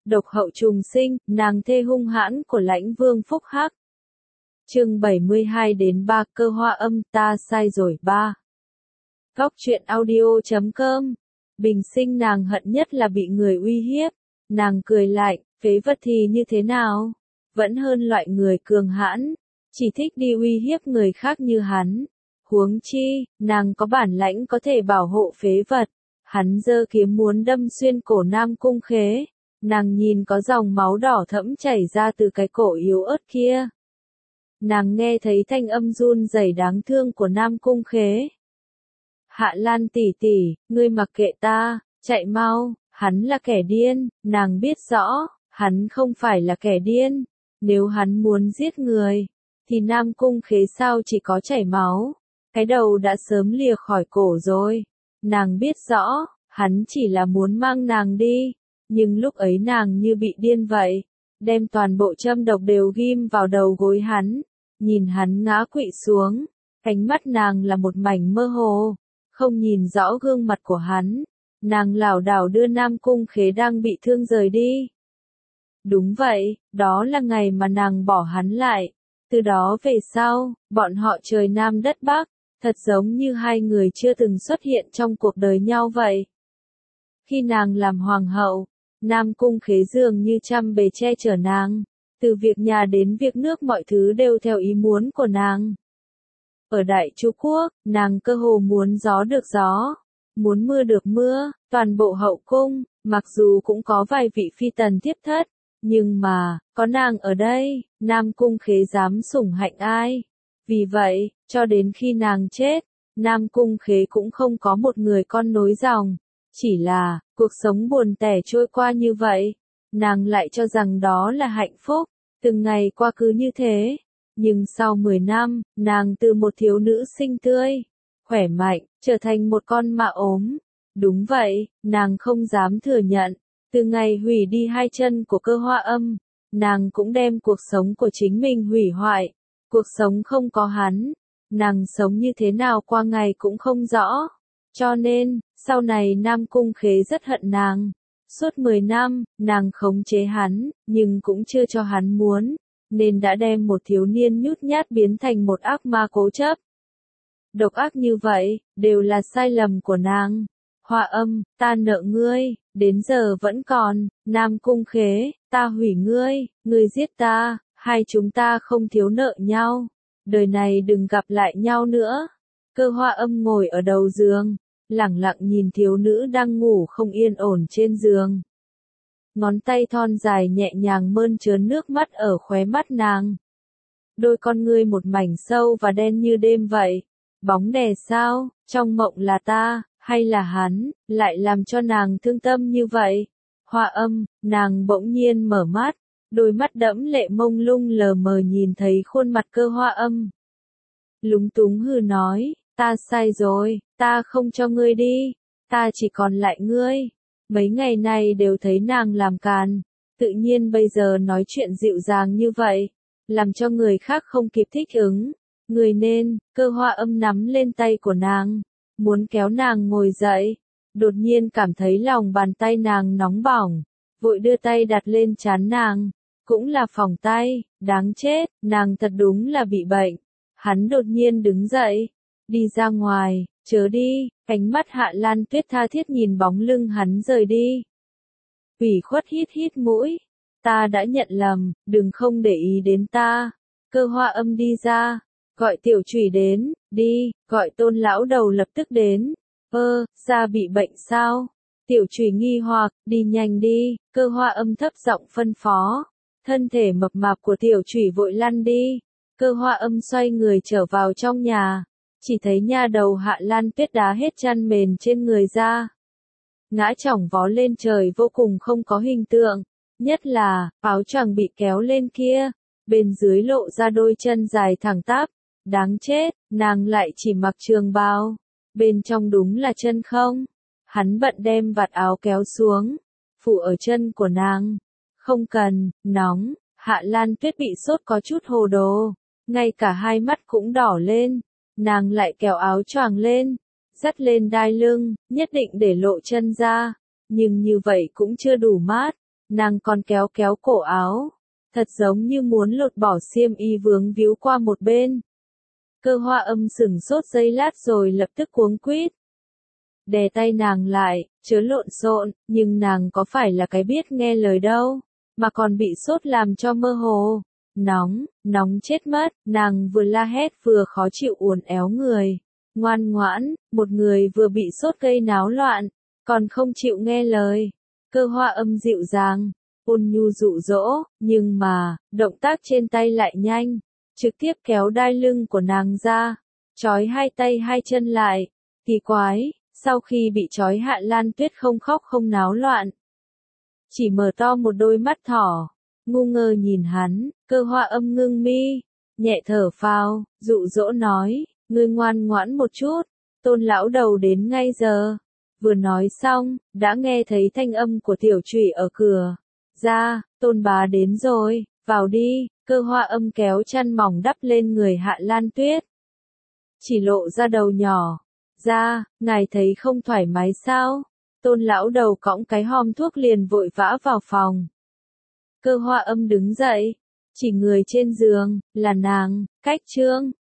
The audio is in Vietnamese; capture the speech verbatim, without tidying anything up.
Độc hậu trùng sinh, nàng thê hung hãn của Lãnh Vương Phúc Hắc. Chương bảy mươi hai đến ba Cơ Hoa Âm, ta sai rồi ba. Góc truyện audio chấm com. Bình sinh nàng hận nhất là bị người uy hiếp. Nàng cười lại, phế vật thì như thế nào? Vẫn hơn loại người cường hãn, chỉ thích đi uy hiếp người khác như hắn. Huống chi, nàng có bản lãnh có thể bảo hộ phế vật. Hắn giơ kiếm muốn đâm xuyên cổ Nam Cung Khế. Nàng nhìn có dòng máu đỏ thẫm chảy ra từ cái cổ yếu ớt kia. Nàng nghe thấy thanh âm run rẩy đáng thương của Nam Cung Khế. Hạ Lan tỷ tỷ, ngươi mặc kệ ta, chạy mau, hắn là kẻ điên, nàng biết rõ, hắn không phải là kẻ điên. Nếu hắn muốn giết người, thì Nam Cung Khế sao chỉ có chảy máu, cái đầu đã sớm lìa khỏi cổ rồi. Nàng biết rõ, hắn chỉ là muốn mang nàng đi, nhưng lúc ấy nàng như bị điên vậy, đem toàn bộ châm độc đều ghim vào đầu gối hắn, nhìn hắn ngã quỵ xuống, ánh mắt nàng là một mảnh mơ hồ, không nhìn rõ gương mặt của hắn, nàng lảo đảo đưa Nam Cung Khế đang bị thương rời đi. Đúng vậy, đó là ngày mà nàng bỏ hắn lại, từ đó về sau, bọn họ trời Nam đất Bắc, thật giống như hai người chưa từng xuất hiện trong cuộc đời nhau vậy. Khi nàng làm hoàng hậu, Nam Cung Khế dường như trăm bề che chở nàng, từ việc nhà đến việc nước mọi thứ đều theo ý muốn của nàng. Ở Đại Chu Quốc, nàng cơ hồ muốn gió được gió, muốn mưa được mưa, toàn bộ hậu cung, mặc dù cũng có vài vị phi tần thiếp thất, nhưng mà, có nàng ở đây, Nam Cung Khế dám sủng hạnh ai. Vì vậy, cho đến khi nàng chết, Nam Cung Khế cũng không có một người con nối dòng. Chỉ là, cuộc sống buồn tẻ trôi qua như vậy, nàng lại cho rằng đó là hạnh phúc, từng ngày qua cứ như thế. Nhưng sau mười năm, nàng từ một thiếu nữ xinh tươi, khỏe mạnh, trở thành một con mạ ốm. Đúng vậy, nàng không dám thừa nhận, từ ngày hủy đi hai chân của Cơ Hoa Âm, nàng cũng đem cuộc sống của chính mình hủy hoại. Cuộc sống không có hắn, nàng sống như thế nào qua ngày cũng không rõ. Cho nên, sau này Nam Cung Khế rất hận nàng. Suốt mười năm, nàng khống chế hắn, nhưng cũng chưa cho hắn muốn, nên đã đem một thiếu niên nhút nhát biến thành một ác ma cố chấp. Độc ác như vậy, đều là sai lầm của nàng. Hoa Âm, ta nợ ngươi, đến giờ vẫn còn. Nam Cung Khế, ta hủy ngươi, ngươi giết ta, hai chúng ta không thiếu nợ nhau. Đời này đừng gặp lại nhau nữa. Cơ Hoa Âm ngồi ở đầu giường, lẳng lặng nhìn thiếu nữ đang ngủ không yên ổn trên giường. Ngón tay thon dài nhẹ nhàng mơn trớn nước mắt ở khóe mắt nàng. Đôi con ngươi một mảnh sâu và đen như đêm vậy. Bóng đè sao, trong mộng là ta, hay là hắn, lại làm cho nàng thương tâm như vậy. Hoa Âm, nàng bỗng nhiên mở mắt, đôi mắt đẫm lệ mông lung lờ mờ nhìn thấy khuôn mặt Cơ Hoa Âm. Lúng túng hừ nói, ta sai rồi, ta không cho ngươi đi, ta chỉ còn lại ngươi. Mấy ngày nay đều thấy nàng làm càn, tự nhiên bây giờ nói chuyện dịu dàng như vậy, làm cho người khác không kịp thích ứng. Người nên, Cơ Hoa Âm nắm lên tay của nàng, muốn kéo nàng ngồi dậy, đột nhiên cảm thấy lòng bàn tay nàng nóng bỏng, vội đưa tay đặt lên trán nàng, cũng là phỏng tay, đáng chết, nàng thật đúng là bị bệnh. Hắn đột nhiên đứng dậy, đi ra ngoài, chớ đi, ánh mắt Hạ Lan Tuyết tha thiết nhìn bóng lưng hắn rời đi. Ủy khuất hít hít mũi, ta đã nhận lầm, đừng không để ý đến ta. Cơ Hoa Âm đi ra, gọi Tiểu Chủy đến, đi, gọi Tôn lão đầu lập tức đến. Ơ, da bị bệnh sao? Tiểu Chủy nghi hoặc, đi nhanh đi, Cơ Hoa Âm thấp giọng phân phó. Thân thể mập mạp của Tiểu Chủy vội lăn đi. Cơ Hoa Âm xoay người trở vào trong nhà, chỉ thấy nha đầu Hạ Lan Tuyết đá hết chăn mền trên người ra. Ngã chỏng vó lên trời vô cùng không có hình tượng, nhất là, áo choàng bị kéo lên kia, bên dưới lộ ra đôi chân dài thẳng tắp, đáng chết, nàng lại chỉ mặc trường bào, bên trong đúng là chân không. Hắn bận đem vạt áo kéo xuống, phủ ở chân của nàng. Không cần, nóng, Hạ Lan Tuyết bị sốt có chút hồ đồ, ngay cả hai mắt cũng đỏ lên, nàng lại kéo áo choàng lên, dắt lên đai lưng, nhất định để lộ chân ra, nhưng như vậy cũng chưa đủ mát, nàng còn kéo kéo cổ áo, thật giống như muốn lột bỏ xiêm y vướng víu qua một bên. Cơ Hoa Âm sửng sốt giây lát rồi lập tức cuống quýt đè tay nàng lại, chớ lộn xộn, nhưng nàng có phải là cái biết nghe lời đâu, mà còn bị sốt làm cho mơ hồ. Nóng, nóng chết mất, nàng vừa la hét vừa khó chịu uốn éo người. Ngoan ngoãn, một người vừa bị sốt gây náo loạn, còn không chịu nghe lời. Cơ Hoa Âm dịu dàng, ôn nhu dụ dỗ, nhưng mà, động tác trên tay lại nhanh, trực tiếp kéo đai lưng của nàng ra, trói hai tay hai chân lại. Kỳ quái, sau khi bị trói Hạ Lan Tuyết không khóc không náo loạn, chỉ mở to một đôi mắt thỏ, ngu ngơ nhìn hắn. Cơ Hoa Âm ngưng mi, nhẹ thở phào, dụ dỗ nói, ngươi ngoan ngoãn một chút, Tôn lão đầu đến ngay giờ. Vừa nói xong, đã nghe thấy thanh âm của Tiểu Trụy ở cửa. Ra, Tôn bá đến rồi, vào đi. Cơ Hoa Âm kéo chăn mỏng đắp lên người Hạ Lan Tuyết, chỉ lộ ra đầu nhỏ. Ra, ngài thấy không thoải mái sao? Tôn lão đầu cõng cái hòm thuốc liền vội vã vào phòng. Cơ Hoa Âm đứng dậy, chỉ người trên giường, là nàng, Cách Trương.